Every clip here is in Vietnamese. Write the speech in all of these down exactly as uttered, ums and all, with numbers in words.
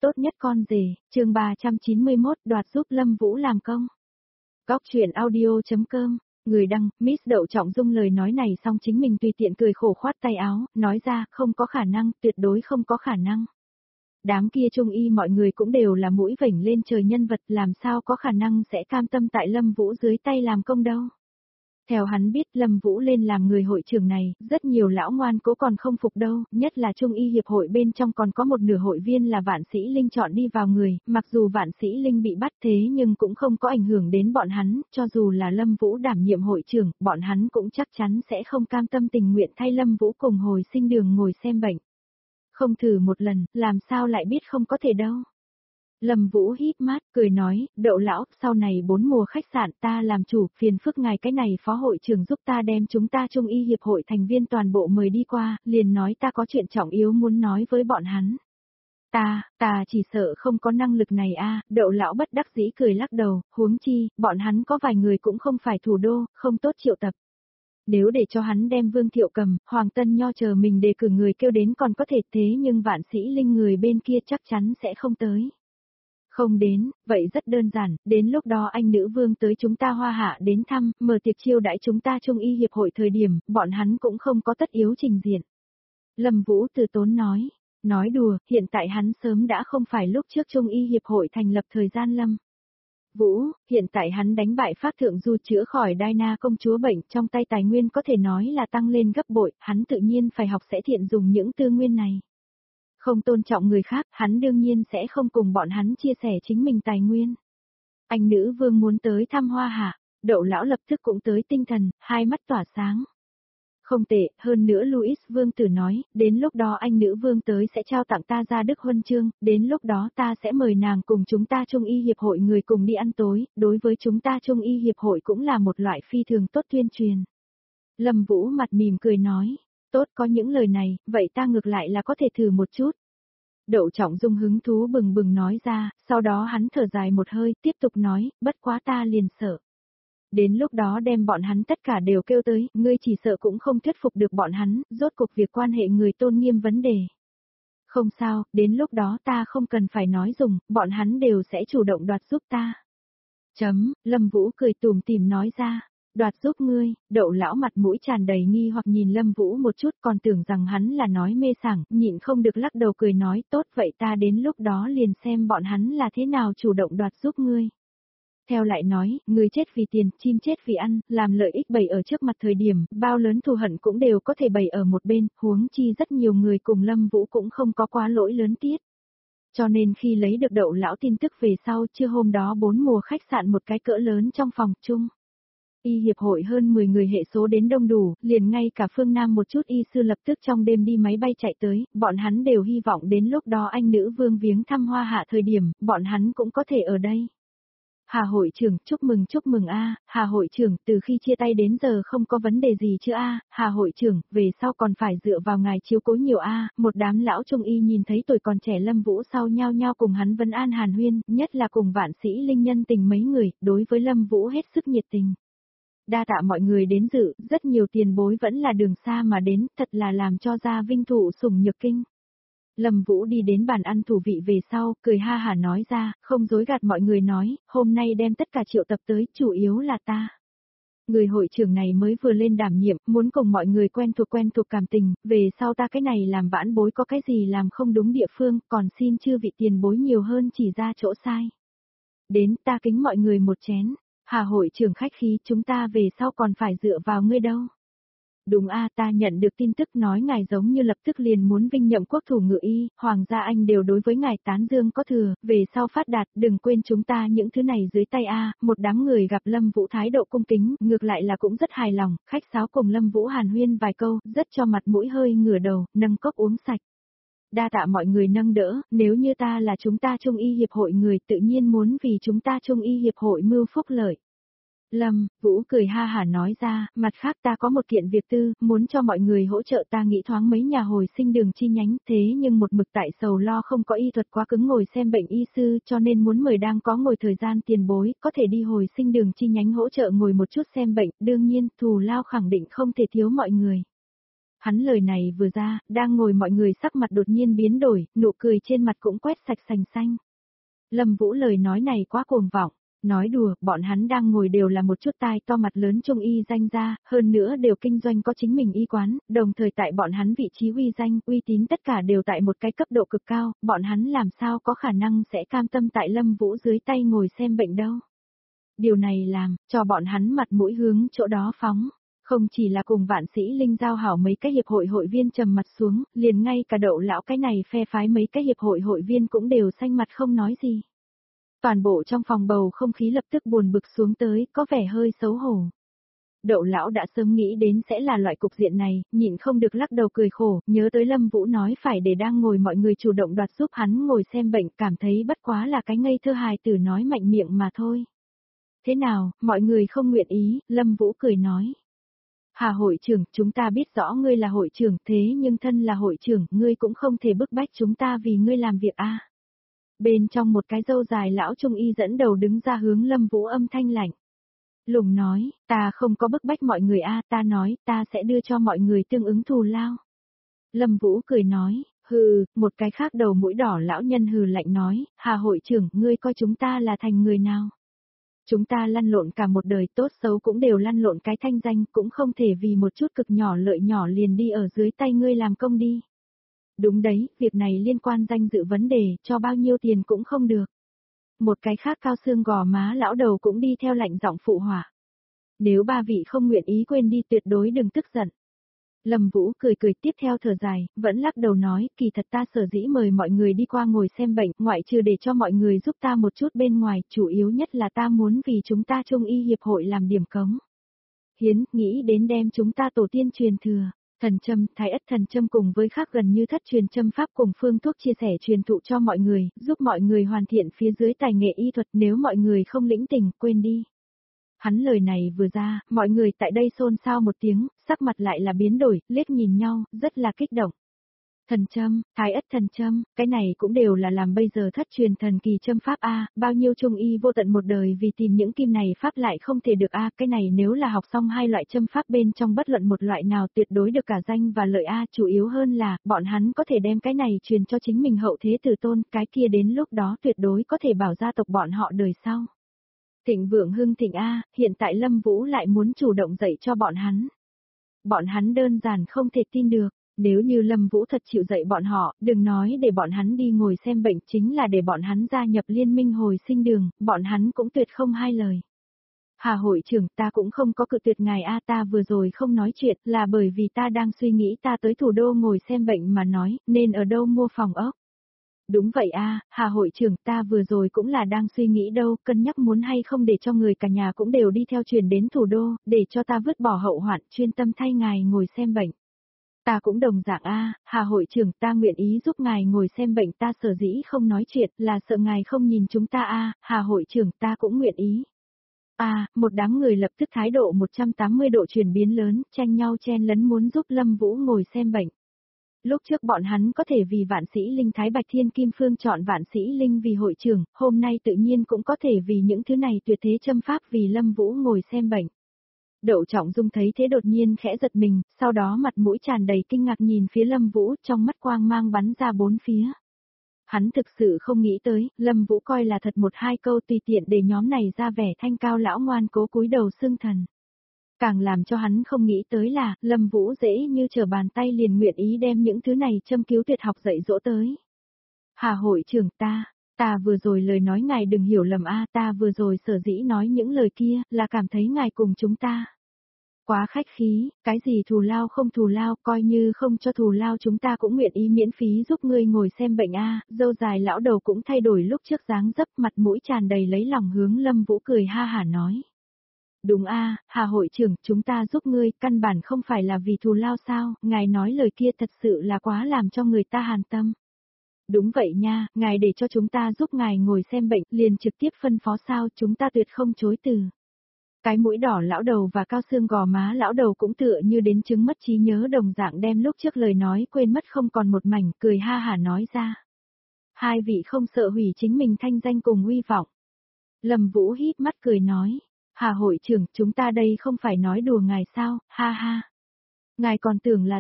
tốt nhất con rể, chương ba trăm chín mươi mốt đoạt giúp Lâm Vũ làm công. Góc truyện audio.com, người đăng, Miss Đậu Trọng Dung lời nói này xong chính mình tùy tiện cười khổ khoát tay áo, nói ra, không có khả năng, tuyệt đối không có khả năng. Đám kia trung y mọi người cũng đều là mũi vểnh lên trời nhân vật, làm sao có khả năng sẽ cam tâm tại Lâm Vũ dưới tay làm công đâu. Theo hắn biết Lâm Vũ lên làm người hội trưởng này, rất nhiều lão ngoan cố còn không phục đâu, nhất là Trung y hiệp hội bên trong còn có một nửa hội viên là Vạn Sĩ Linh chọn đi vào người, mặc dù Vạn Sĩ Linh bị bắt thế nhưng cũng không có ảnh hưởng đến bọn hắn, cho dù là Lâm Vũ đảm nhiệm hội trưởng, bọn hắn cũng chắc chắn sẽ không cam tâm tình nguyện thay Lâm Vũ cùng hồi sinh đường ngồi xem bệnh. Không thử một lần, làm sao lại biết không có thể đâu. Lâm Vũ híp mắt, cười nói, Đậu lão, sau này bốn mùa khách sạn ta làm chủ, phiền phức ngài cái này phó hội trưởng giúp ta đem chúng ta Trung y hiệp hội thành viên toàn bộ mời đi qua, liền nói ta có chuyện trọng yếu muốn nói với bọn hắn. Ta, ta chỉ sợ không có năng lực này a. Đậu lão bất đắc dĩ cười lắc đầu, huống chi, bọn hắn có vài người cũng không phải thủ đô, không tốt triệu tập. Nếu để cho hắn đem Vương Thiệu Cầm, Hoàng Tân Nho chờ mình đề cử người kêu đến còn có thể thế nhưng Vạn Sĩ Linh người bên kia chắc chắn sẽ không tới. Không đến, vậy rất đơn giản, đến lúc đó anh nữ vương tới chúng ta Hoa Hạ đến thăm, mở tiệc chiêu đãi chúng ta Trung y hiệp hội thời điểm, bọn hắn cũng không có tất yếu trình diện. Lâm Vũ từ tốn nói, nói đùa, hiện tại hắn sớm đã không phải lúc trước Trung y hiệp hội thành lập thời gian Lâm Vũ, hiện tại hắn đánh bại Phác Thượng Du chữa khỏi Diana công chúa bệnh trong tay tài nguyên có thể nói là tăng lên gấp bội, hắn tự nhiên phải học sẽ thiện dùng những tư nguyên này. Không tôn trọng người khác, hắn đương nhiên sẽ không cùng bọn hắn chia sẻ chính mình tài nguyên. Anh nữ vương muốn tới thăm Hoa Hạ, Đậu lão lập tức cũng tới tinh thần, hai mắt tỏa sáng. Không tệ, hơn nữa Louis vương tử nói, đến lúc đó anh nữ vương tới sẽ trao tặng ta ra Đức Huân chương, đến lúc đó ta sẽ mời nàng cùng chúng ta Trung y hiệp hội người cùng đi ăn tối, đối với chúng ta Trung y hiệp hội cũng là một loại phi thường tốt tuyên truyền. Lâm Vũ mặt mỉm cười nói. Tốt, có những lời này, vậy ta ngược lại là có thể thử một chút. Đậu Trọng Dung hứng thú bừng bừng nói ra, sau đó hắn thở dài một hơi, tiếp tục nói, bất quá ta liền sợ. Đến lúc đó đem bọn hắn tất cả đều kêu tới, ngươi chỉ sợ cũng không thuyết phục được bọn hắn, rốt cuộc việc quan hệ người tôn nghiêm vấn đề. Không sao, đến lúc đó ta không cần phải nói dùng, bọn hắn đều sẽ chủ động đoạt giúp ta. Chấm, Lâm Vũ cười tủm tỉm nói ra. Đoạt giúp ngươi, Đậu lão mặt mũi tràn đầy nghi hoặc nhìn Lâm Vũ một chút còn tưởng rằng hắn là nói mê sảng, nhịn không được lắc đầu cười nói tốt vậy ta đến lúc đó liền xem bọn hắn là thế nào chủ động đoạt giúp ngươi. Theo lại nói, người chết vì tiền, chim chết vì ăn, làm lợi ích bày ở trước mặt thời điểm, bao lớn thù hận cũng đều có thể bày ở một bên, huống chi rất nhiều người cùng Lâm Vũ cũng không có quá lỗi lớn tiết. Cho nên khi lấy được Đậu lão tin tức về sau chưa hôm đó bốn mùa khách sạn một cái cỡ lớn trong phòng chung. Y hiệp hội hơn mười người hệ số đến đông đủ, liền ngay cả phương Nam một chút y sư lập tức trong đêm đi máy bay chạy tới, bọn hắn đều hy vọng đến lúc đó anh nữ vương viếng thăm Hoa Hạ thời điểm, bọn hắn cũng có thể ở đây. Hà hội trưởng, chúc mừng chúc mừng a, Hà hội trưởng, từ khi chia tay đến giờ không có vấn đề gì chứ a, Hà hội trưởng, về sau còn phải dựa vào ngài chiếu cố nhiều a. Một đám lão trung y nhìn thấy tuổi còn trẻ Lâm Vũ sau nhao nhao cùng hắn vân an hàn huyên, nhất là cùng Vạn Sĩ Linh nhân tình mấy người, đối với Lâm Vũ hết sức nhiệt tình. Đa tạ mọi người đến dự, rất nhiều tiền bối vẫn là đường xa mà đến, thật là làm cho gia vinh thụ sủng nhược kinh. Lâm Vũ đi đến bàn ăn thủ vị về sau, cười ha hả nói ra, không dối gạt mọi người nói, hôm nay đem tất cả triệu tập tới, chủ yếu là ta. Người hội trưởng này mới vừa lên đảm nhiệm, muốn cùng mọi người quen thuộc quen thuộc cảm tình, về sau ta cái này làm vãn bối có cái gì làm không đúng địa phương, còn xin chư vị tiền bối nhiều hơn chỉ ra chỗ sai. Đến ta kính mọi người một chén. Hà hội trưởng khách khí, chúng ta về sau còn phải dựa vào ngươi đâu. Đúng a, ta nhận được tin tức nói ngài giống như lập tức liền muốn vinh nhậm quốc thủ ngự y, hoàng gia Anh đều đối với ngài tán dương có thừa, về sau phát đạt, đừng quên chúng ta những thứ này dưới tay a. Một đám người gặp Lâm Vũ thái độ cung kính, ngược lại là cũng rất hài lòng, khách sáo cùng Lâm Vũ hàn huyên vài câu, rất cho mặt mũi hơi ngửa đầu, nâng cốc uống sạch. Đa tạ mọi người nâng đỡ, nếu như ta là chúng ta Trung y hiệp hội người tự nhiên muốn vì chúng ta Trung y hiệp hội mưu phúc lợi. Lâm, Vũ cười ha hả nói ra, mặt khác ta có một kiện việc tư, muốn cho mọi người hỗ trợ ta nghĩ thoáng mấy nhà hồi sinh đường chi nhánh, thế nhưng một mực tại sầu lo không có y thuật quá cứng ngồi xem bệnh y sư cho nên muốn mời đang có ngồi thời gian tiền bối, có thể đi hồi sinh đường chi nhánh hỗ trợ ngồi một chút xem bệnh, đương nhiên, thù lao khẳng định không thể thiếu mọi người. Hắn lời này vừa ra, đang ngồi mọi người sắc mặt đột nhiên biến đổi, nụ cười trên mặt cũng quét sạch sành xanh. Lâm Vũ lời nói này quá cuồng vọng. Nói đùa, bọn hắn đang ngồi đều là một chút tai to mặt lớn trung y danh gia, hơn nữa đều kinh doanh có chính mình y quán, đồng thời tại bọn hắn vị trí uy danh, uy tín tất cả đều tại một cái cấp độ cực cao, bọn hắn làm sao có khả năng sẽ cam tâm tại Lâm Vũ dưới tay ngồi xem bệnh đâu. Điều này làm, cho bọn hắn mặt mũi hướng chỗ đó phóng. Không chỉ là cùng Vạn Sĩ Linh giao hảo mấy cái hiệp hội hội viên trầm mặt xuống, liền ngay cả Đậu lão cái này phe phái mấy cái hiệp hội hội viên cũng đều xanh mặt không nói gì. Toàn bộ trong phòng bầu không khí lập tức buồn bực xuống tới, có vẻ hơi xấu hổ. Đậu lão đã sớm nghĩ đến sẽ là loại cục diện này, nhịn không được lắc đầu cười khổ, nhớ tới Lâm Vũ nói phải để đang ngồi mọi người chủ động đoạt giúp hắn ngồi xem bệnh, cảm thấy bất quá là cái ngây thơ hài tử nói mạnh miệng mà thôi. Thế nào, mọi người không nguyện ý, Lâm Vũ cười nói. Hà hội trưởng, chúng ta biết rõ ngươi là hội trưởng, thế nhưng thân là hội trưởng, ngươi cũng không thể bức bách chúng ta vì ngươi làm việc a. Bên trong một cái râu dài lão trung y dẫn đầu đứng ra hướng Lâm Vũ âm thanh lạnh. Lùng nói, ta không có bức bách mọi người a, ta nói, ta sẽ đưa cho mọi người tương ứng thù lao. Lâm Vũ cười nói, hừ, một cái khác đầu mũi đỏ lão nhân hừ lạnh nói, Hà hội trưởng, ngươi coi chúng ta là thành người nào? Chúng ta lăn lộn cả một đời tốt xấu cũng đều lăn lộn cái thanh danh, cũng không thể vì một chút cực nhỏ lợi nhỏ liền đi ở dưới tay ngươi làm công đi. Đúng đấy, việc này liên quan danh dự vấn đề, cho bao nhiêu tiền cũng không được. Một cái khác cao xương gò má lão đầu cũng đi theo lạnh giọng phụ họa. Nếu ba vị không nguyện ý quên đi tuyệt đối đừng tức giận. Lâm Vũ cười cười tiếp theo thở dài, vẫn lắc đầu nói, kỳ thật ta sở dĩ mời mọi người đi qua ngồi xem bệnh, ngoại trừ để cho mọi người giúp ta một chút bên ngoài, chủ yếu nhất là ta muốn vì chúng ta Trung y hiệp hội làm điểm cống. Hiến, nghĩ đến đem chúng ta tổ tiên truyền thừa. Thần châm, thái ất thần châm cùng với khác gần như thất truyền châm pháp cùng phương thuốc chia sẻ truyền thụ cho mọi người, giúp mọi người hoàn thiện phía dưới tài nghệ y thuật nếu mọi người không lĩnh tình, quên đi. Hắn lời này vừa ra, mọi người tại đây xôn xao một tiếng, sắc mặt lại là biến đổi, liếc nhìn nhau, rất là kích động. Thần châm, thái ất thần châm, cái này cũng đều là làm bây giờ thất truyền thần kỳ châm pháp A, bao nhiêu trung y vô tận một đời vì tìm những kim này pháp lại không thể được A, cái này nếu là học xong hai loại châm pháp bên trong bất luận một loại nào tuyệt đối được cả danh và lợi A, chủ yếu hơn là, bọn hắn có thể đem cái này truyền cho chính mình hậu thế tử tôn, cái kia đến lúc đó tuyệt đối có thể bảo gia tộc bọn họ đời sau. Thịnh vượng hưng thịnh A, hiện tại Lâm Vũ lại muốn chủ động dạy cho bọn hắn. Bọn hắn đơn giản không thể tin được. Nếu như Lâm Vũ thật chịu dạy bọn họ, đừng nói để bọn hắn đi ngồi xem bệnh, chính là để bọn hắn gia nhập liên minh hồi sinh đường, bọn hắn cũng tuyệt không hai lời. Hà hội trưởng, ta cũng không có cự tuyệt ngài a, ta vừa rồi không nói chuyện là bởi vì ta đang suy nghĩ ta tới thủ đô ngồi xem bệnh mà nói, nên ở đâu mua phòng ốc. Đúng vậy a, Hà hội trưởng, ta vừa rồi cũng là đang suy nghĩ đâu, cân nhắc muốn hay không để cho người cả nhà cũng đều đi theo truyền đến thủ đô, để cho ta vứt bỏ hậu hoạn, chuyên tâm thay ngài ngồi xem bệnh. Ta cũng đồng dạng a, Hà hội trưởng, ta nguyện ý giúp ngài ngồi xem bệnh, ta sở dĩ không nói chuyện là sợ ngài không nhìn chúng ta a, Hà hội trưởng, ta cũng nguyện ý. A, một đám người lập tức thái độ một trăm tám mươi độ chuyển biến lớn, tranh nhau chen lấn muốn giúp Lâm Vũ ngồi xem bệnh. Lúc trước bọn hắn có thể vì Vạn Sĩ Linh Thái Bạch Thiên Kim Phương chọn Vạn Sĩ Linh vì hội trưởng, hôm nay tự nhiên cũng có thể vì những thứ này tuyệt thế châm pháp vì Lâm Vũ ngồi xem bệnh. Đậu Trọng Dung thấy thế đột nhiên khẽ giật mình, sau đó mặt mũi tràn đầy kinh ngạc nhìn phía Lâm Vũ, trong mắt quang mang bắn ra bốn phía. Hắn thực sự không nghĩ tới, Lâm Vũ coi là thật một hai câu tùy tiện để nhóm này ra vẻ thanh cao lão ngoan cố cúi đầu xưng thần. Càng làm cho hắn không nghĩ tới là, Lâm Vũ dễ như trở bàn tay liền nguyện ý đem những thứ này châm cứu tuyệt học dạy dỗ tới. Hà hội trưởng ta, ta vừa rồi lời nói ngài đừng hiểu lầm a, ta vừa rồi sở dĩ nói những lời kia, là cảm thấy ngài cùng chúng ta. Quá khách khí, cái gì thù lao không thù lao, coi như không cho thù lao chúng ta cũng nguyện ý miễn phí giúp ngươi ngồi xem bệnh a, dâu dài lão đầu cũng thay đổi lúc trước dáng dấp mặt mũi tràn đầy lấy lòng hướng Lâm Vũ cười ha hả nói. Đúng a, Hà hội trưởng, chúng ta giúp ngươi, căn bản không phải là vì thù lao sao, ngài nói lời kia thật sự là quá làm cho người ta hàn tâm. Đúng vậy nha, ngài để cho chúng ta giúp ngài ngồi xem bệnh, liền trực tiếp phân phó sao, chúng ta tuyệt không chối từ. Cái mũi đỏ lão đầu và cao xương gò má lão đầu cũng tựa như đến chứng mất trí nhớ đồng dạng đem lúc trước lời nói quên mất không còn một mảnh, cười ha hả nói ra. Hai vị không sợ hủy chính mình thanh danh cùng uy vọng. Lâm Vũ híp mắt cười nói, Hà hội trưởng, chúng ta đây không phải nói đùa ngài sao, ha ha. Ngài còn tưởng là thật,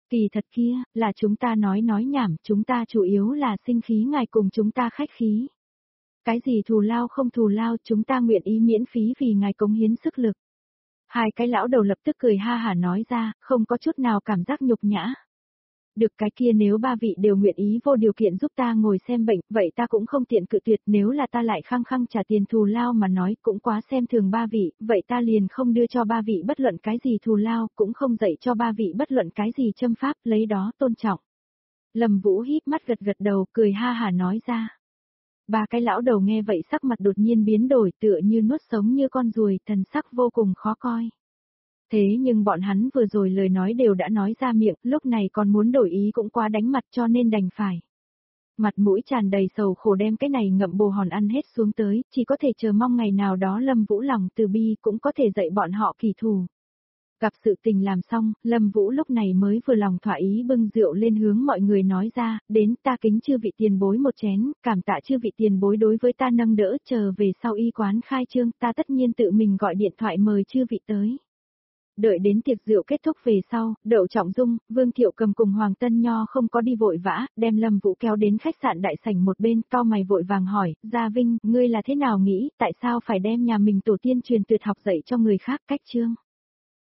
Kỳ thật kia, là chúng ta nói nói nhảm, chúng ta chủ yếu là sinh khí ngài cùng chúng ta khách khí. Cái gì thù lao không thù lao, chúng ta nguyện ý miễn phí vì ngài cống hiến sức lực. Hai cái lão đầu lập tức cười ha hả nói ra, không có chút nào cảm giác nhục nhã. Được cái kia, nếu ba vị đều nguyện ý vô điều kiện giúp ta ngồi xem bệnh, vậy ta cũng không tiện cự tuyệt, nếu là ta lại khăng khăng trả tiền thù lao mà nói cũng quá xem thường ba vị, vậy ta liền không đưa cho ba vị bất luận cái gì thù lao, cũng không dạy cho ba vị bất luận cái gì châm pháp, lấy đó tôn trọng. Lâm Vũ híp mắt gật gật đầu, cười ha hả nói ra. Ba cái lão đầu nghe vậy sắc mặt đột nhiên biến đổi, tựa như nuốt sống như con ruồi, thần sắc vô cùng khó coi. Thế nhưng bọn hắn vừa rồi lời nói đều đã nói ra miệng, lúc này còn muốn đổi ý cũng quá đánh mặt, cho nên đành phải. Mặt mũi tràn đầy sầu khổ đem cái này ngậm bồ hòn ăn hết xuống tới, chỉ có thể chờ mong ngày nào đó Lâm Vũ lòng từ bi cũng có thể dạy bọn họ kỳ thù. Gặp sự tình làm xong, Lâm Vũ lúc này mới vừa lòng thỏa ý bưng rượu lên hướng mọi người nói ra, đến ta kính chư vị tiền bối một chén, cảm tạ chư vị tiền bối đối với ta nâng đỡ, chờ về sau y quán khai trương, ta tất nhiên tự mình gọi điện thoại mời chư vị tới. Đợi đến tiệc rượu kết thúc về sau, Đậu Trọng Dung, Vương Thiệu Cầm cùng Hoàng Tân Nho không có đi vội vã, đem Lâm Vũ kéo đến khách sạn đại sảnh một bên, cao mày vội vàng hỏi, Gia Vinh, ngươi là thế nào nghĩ, tại sao phải đem nhà mình tổ tiên truyền tuyệt học dạy cho người khác cách chương?